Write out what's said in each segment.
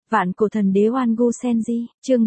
Vạn cổ thần đế Oan Gu Senji, chương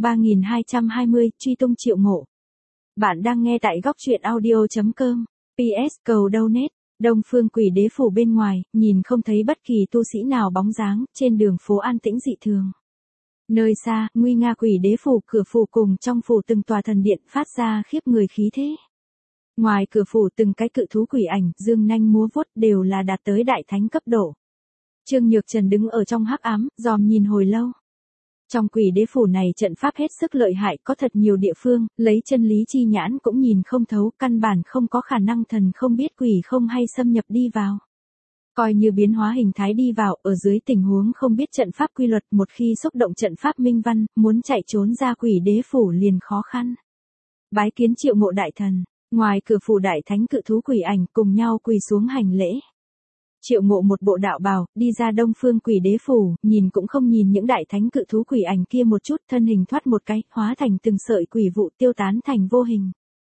3220, truy tung Triệu Ngộ. Bạn đang nghe tại góc truyện audio.com. PS cầu donate. Đông Phương Quỷ Đế phủ bên ngoài, nhìn không thấy bất kỳ tu sĩ nào bóng dáng, trên đường phố an tĩnh dị thường. Nơi xa, nguy nga Quỷ Đế phủ, cửa phủ cùng trong phủ từng tòa thần điện phát ra khiếp người khí thế. Ngoài cửa phủ từng cái cự thú quỷ ảnh, dương nanh múa vuốt đều là đạt tới đại thánh cấp độ. Trương Nhược Trần đứng ở trong hắc ám, dòm nhìn hồi lâu. Trong Quỷ Đế phủ này trận pháp hết sức lợi hại, có thật nhiều địa phương, lấy chân lý chi nhãn cũng nhìn không thấu, căn bản không có khả năng thần không biết quỷ không hay xâm nhập đi vào. Coi như biến hóa hình thái đi vào, ở dưới tình huống không biết trận pháp quy luật, một khi xúc động trận pháp minh văn, muốn chạy trốn ra Quỷ Đế phủ liền khó khăn. Bái kiến Triệu Ngộ đại thần, ngoài cửa phủ đại thánh cự thú quỷ ảnh cùng nhau quỳ xuống hành lễ. Triệu Ngộ một bộ đạo bào, đi ra Đông Phương Quỷ Đế phủ, nhìn cũng không nhìn những đại thánh cự thú quỷ ảnh kia một chút, thân hình thoát một cái, hóa thành từng sợi quỷ vụ tiêu tán thành vô hình.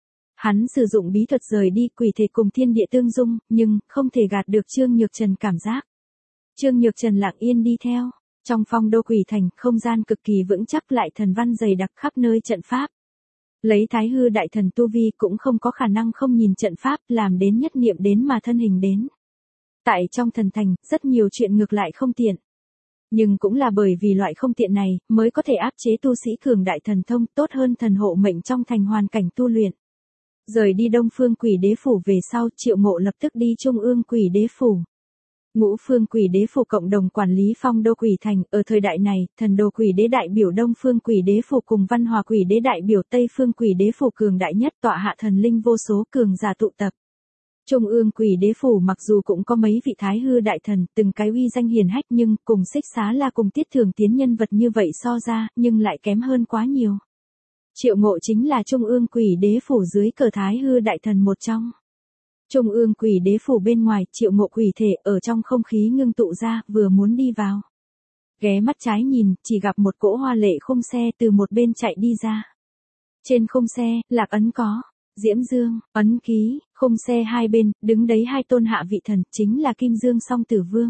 Hắn sử dụng bí thuật rời đi, quỷ thể cùng thiên địa tương dung, nhưng không thể gạt được Trương Nhược Trần cảm giác. Trương Nhược Trần lặng yên đi theo, trong phong đô quỷ thành, không gian cực kỳ vững chắc lại thần văn dày đặc khắp nơi trận pháp. Lấy Thái Hư đại thần tu vi cũng không có khả năng không nhìn trận pháp, làm đến nhất niệm đến mà thân hình đến. Tại trong thần thành, rất nhiều chuyện ngược lại không tiện. Nhưng cũng là bởi vì loại không tiện này, mới có thể áp chế tu sĩ cường đại thần thông, tốt hơn thần hộ mệnh trong thành hoàn cảnh tu luyện. Rời đi Đông Phương Quỷ Đế phủ về sau, Triệu Ngộ lập tức đi Trung ương Quỷ Đế phủ. Ngũ Phương Quỷ Đế phủ cộng đồng quản lý phong đô quỷ thành, ở thời đại này, thần đồ Quỷ Đế đại biểu Đông Phương Quỷ Đế phủ cùng Văn Hòa Quỷ Đế đại biểu Tây Phương Quỷ Đế phủ cường đại nhất, tọa hạ thần linh vô số cường giả tụ tập. Trung ương Quỷ Đế phủ mặc dù cũng có mấy vị Thái Hư đại thần, từng cái uy danh hiển hách, nhưng cùng Xích Xá La cùng Tiết Thường Tiến nhân vật như vậy so ra, nhưng lại kém hơn quá nhiều. Triệu Ngộ chính là Trung ương Quỷ Đế phủ dưới cờ Thái Hư đại thần một trong. Trung ương Quỷ Đế phủ bên ngoài, Triệu Ngộ quỷ thể ở trong không khí ngưng tụ ra, vừa muốn đi vào. Ghé mắt trái nhìn, chỉ gặp một cỗ hoa lệ khung xe từ một bên chạy đi ra. Trên khung xe, lạc ấn có Diễm Dương, ấn ký, khung xe hai bên, đứng đấy hai tôn hạ vị thần, chính là Kim Dương Song Tử Vương.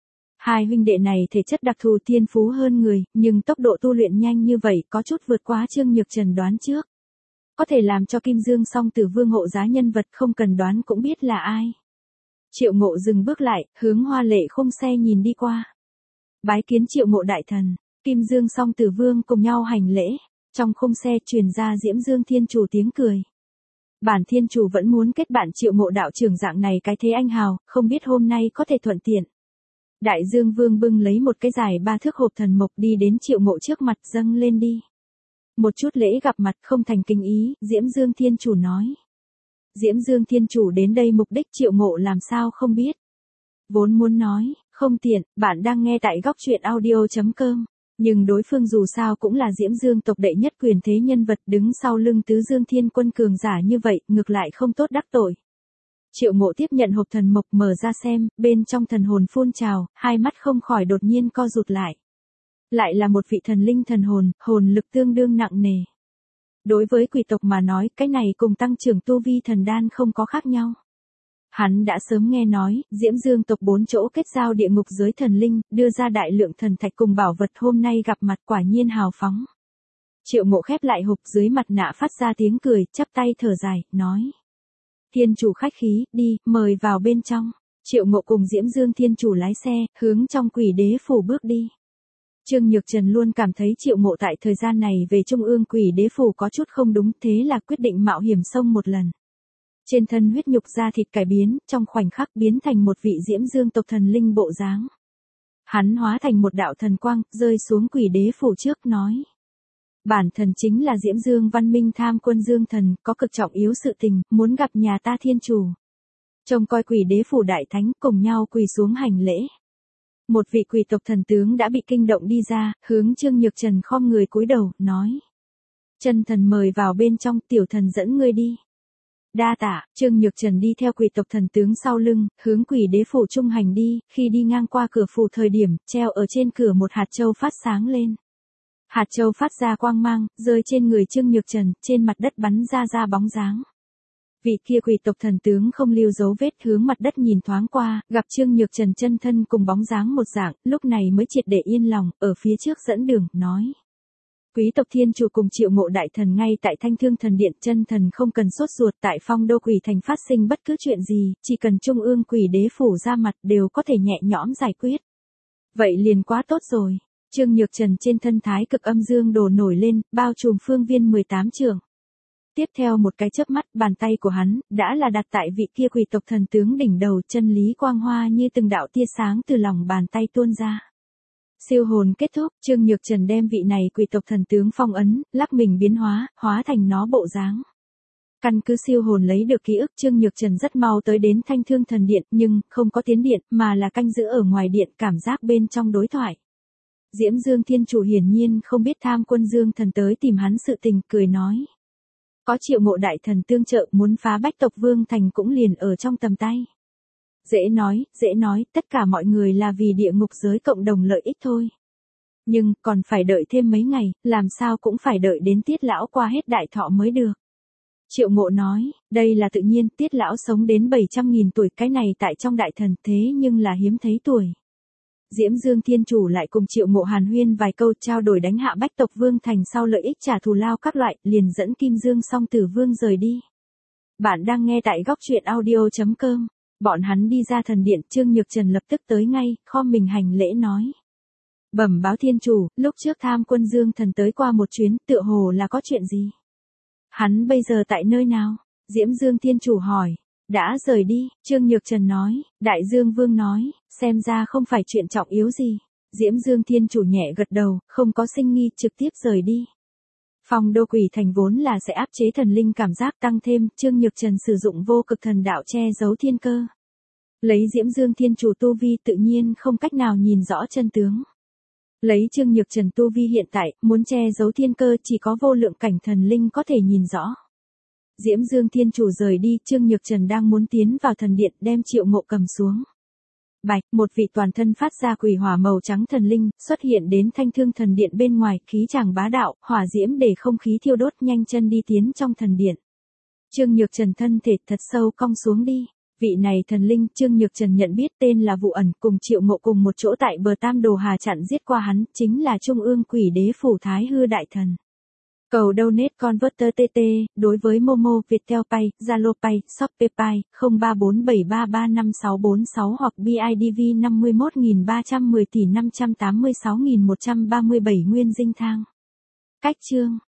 Hai huynh đệ này thể chất đặc thù thiên phú hơn người, nhưng tốc độ tu luyện nhanh như vậy có chút vượt quá Trương Nhược Trần đoán trước. Có thể làm cho Kim Dương Song Tử Vương hộ giá nhân vật không cần đoán cũng biết là ai. Triệu Ngộ dừng bước lại, hướng hoa lệ khung xe nhìn đi qua. Bái kiến Triệu Ngộ đại thần, Kim Dương Song Tử Vương cùng nhau hành lễ. Trong khung xe truyền ra Diễm Dương Thiên Chủ tiếng cười. Bản Thiên Chủ vẫn muốn kết bạn Triệu Ngộ đạo trưởng dạng này cái thế anh hào, không biết hôm nay có thể thuận tiện. Đại Dương Vương bưng lấy một cái dài 3 thước hộp thần mộc đi đến Triệu Ngộ trước mặt, dâng lên đi. Một chút lễ gặp mặt không thành kính ý, Diễm Dương Thiên Chủ nói. Diễm Dương Thiên Chủ đến đây mục đích Triệu Ngộ làm sao không biết. Vốn muốn nói, không tiện, bạn đang nghe tại góc truyện audio.com. Nhưng đối phương dù sao cũng là Diễm Dương tộc đệ nhất quyền thế nhân vật đứng sau lưng Tứ Dương Thiên Quân cường giả như vậy, ngược lại không tốt đắc tội. Triệu Ngộ tiếp nhận hộp thần mộc mở ra xem, bên trong thần hồn phun trào, hai mắt không khỏi đột nhiên co rụt lại. Lại là một vị thần linh thần hồn, hồn lực tương đương nặng nề. Đối với quỷ tộc mà nói, cái này cùng tăng trưởng tu vi thần đan không có khác nhau. Hắn đã sớm nghe nói, Diễm Dương tộc 4 chỗ kết giao địa ngục giới thần linh, đưa ra đại lượng thần thạch cùng bảo vật, hôm nay gặp mặt quả nhiên hào phóng. Triệu Ngộ khép lại hộp, dưới mặt nạ phát ra tiếng cười, chắp tay thở dài, nói. Thiên Chủ khách khí, đi, mời vào bên trong. Triệu Ngộ cùng Diễm Dương Thiên Chủ lái xe, hướng trong Quỷ Đế phủ bước đi. Trương Nhược Trần luôn cảm thấy Triệu Ngộ tại thời gian này về Trung ương Quỷ Đế phủ có chút không đúng, thế là quyết định mạo hiểm xông một lần. Trên thân huyết nhục da thịt cải biến, trong khoảnh khắc biến thành một vị Diễm Dương tộc thần linh bộ dáng. Hắn hóa thành một đạo thần quang, rơi xuống Quỷ Đế phủ trước, nói. Bản thần chính là Diễm Dương Văn Minh Tham Quân Dương Thần, có cực trọng yếu sự tình, muốn gặp nhà ta Thiên Chủ. Trông coi Quỷ Đế phủ đại thánh cùng nhau quỳ xuống hành lễ. Một vị quỷ tộc thần tướng đã bị kinh động đi ra, hướng Trương Nhược Trần khom người cúi đầu, nói. Chân thần mời vào bên trong, tiểu thần dẫn ngươi đi. Đa tạ, Trương Nhược Trần đi theo quỷ tộc thần tướng sau lưng, hướng Quỷ Đế phủ trung hành đi, khi đi ngang qua cửa phủ thời điểm, treo ở trên cửa một hạt châu phát sáng lên. Hạt châu phát ra quang mang, rơi trên người Trương Nhược Trần, trên mặt đất bắn ra bóng dáng. Vị kia quỷ tộc thần tướng không lưu dấu vết hướng mặt đất nhìn thoáng qua, gặp Trương Nhược Trần chân thân cùng bóng dáng một dạng, lúc này mới triệt để yên lòng, ở phía trước dẫn đường, nói. Quý tộc thiên chủ cùng Triệu Ngộ đại thần ngay tại Thanh Thương thần điện, chân thần không cần sốt ruột, tại Phong Đô quỷ thành phát sinh bất cứ chuyện gì, chỉ cần trung ương quỷ đế phủ ra mặt đều có thể nhẹ nhõm giải quyết. Vậy liền quá tốt rồi. Trương Nhược Trần trên thân thái cực âm dương đồ nổi lên, bao trùm phương viên 18 trượng. Tiếp theo một cái chớp mắt, bàn tay của hắn đã là đặt tại vị kia quỷ tộc thần tướng đỉnh đầu, chân lý quang hoa như từng đạo tia sáng từ lòng bàn tay tuôn ra. Siêu hồn kết thúc, Trương Nhược Trần đem vị này quỷ tộc thần tướng phong ấn, lắc mình biến hóa thành nó bộ dáng. Căn cứ siêu hồn lấy được ký ức, Trương Nhược Trần rất mau tới đến Thanh Thương thần điện, nhưng không có tiến điện, mà là canh giữ ở ngoài điện, cảm giác bên trong đối thoại. Diễm Dương Thiên Chủ hiển nhiên không biết Tham Quân Dương thần tới tìm hắn sự tình, cười nói. Có Triệu Ngộ đại thần tương trợ, muốn phá Bách tộc Vương thành cũng liền ở trong tầm tay. Dễ nói, tất cả mọi người là vì địa ngục giới cộng đồng lợi ích thôi. Nhưng, còn phải đợi thêm mấy ngày, làm sao cũng phải đợi đến Tiết lão qua hết đại thọ mới được. Triệu Ngộ nói, đây là tự nhiên, Tiết lão sống đến 700.000 tuổi, cái này tại trong đại thần thế nhưng là hiếm thấy tuổi. Diễm Dương Thiên Chủ lại cùng Triệu Ngộ hàn huyên vài câu, trao đổi đánh hạ Bách tộc Vương thành sau lợi ích trả thù lao các loại, liền dẫn Kim Dương Song Tử Vương rời đi. Bạn đang nghe tại góc truyện audio.com. Bọn hắn đi ra thần điện, Trương Nhược Trần lập tức tới ngay, khom mình hành lễ nói. Bẩm báo Thiên Chủ, lúc trước Tham Quân Dương thần tới qua một chuyến, tựa hồ là có chuyện gì? Hắn bây giờ tại nơi nào? Diễm Dương Thiên Chủ hỏi. Đã rời đi, Trương Nhược Trần nói. Đại Dương Vương nói, xem ra không phải chuyện trọng yếu gì. Diễm Dương Thiên Chủ nhẹ gật đầu, không có sinh nghi, trực tiếp rời đi. Phong Đô quỷ thành vốn là sẽ áp chế thần linh cảm giác, tăng thêm, Trương Nhược Trần sử dụng vô cực thần đạo che giấu thiên cơ. Lấy Diễm Dương Thiên Chủ tu vi tự nhiên không cách nào nhìn rõ chân tướng. Lấy Trương Nhược Trần tu vi hiện tại, muốn che giấu thiên cơ chỉ có vô lượng cảnh thần linh có thể nhìn rõ. Diễm Dương Thiên Chủ rời đi, Trương Nhược Trần đang muốn tiến vào thần điện, đem Triệu Ngộ cầm xuống. Bạch, một vị toàn thân phát ra quỷ hỏa màu trắng thần linh, xuất hiện đến Thanh Thương thần điện bên ngoài, khí chàng bá đạo, hỏa diễm để không khí thiêu đốt, nhanh chân đi tiến trong thần điện. Trương Nhược Trần thân thể thật sâu cong xuống đi. Vị này thần linh, Trương Nhược Trần nhận biết tên là Vụ Ẩn, cùng Triệu Ngộ cùng một chỗ tại bờ Tam Đồ Hà chặn giết qua hắn, chính là Trung ương quỷ đế phủ Thái Hư đại thần. Cầu donate converter TT, đối với Momo, Viettel Pay, Zalo Pay, Shopee Pay, 0347335646 hoặc BIDV 51310 tỷ 586137 Nguyên Dinh Thang. Cách chương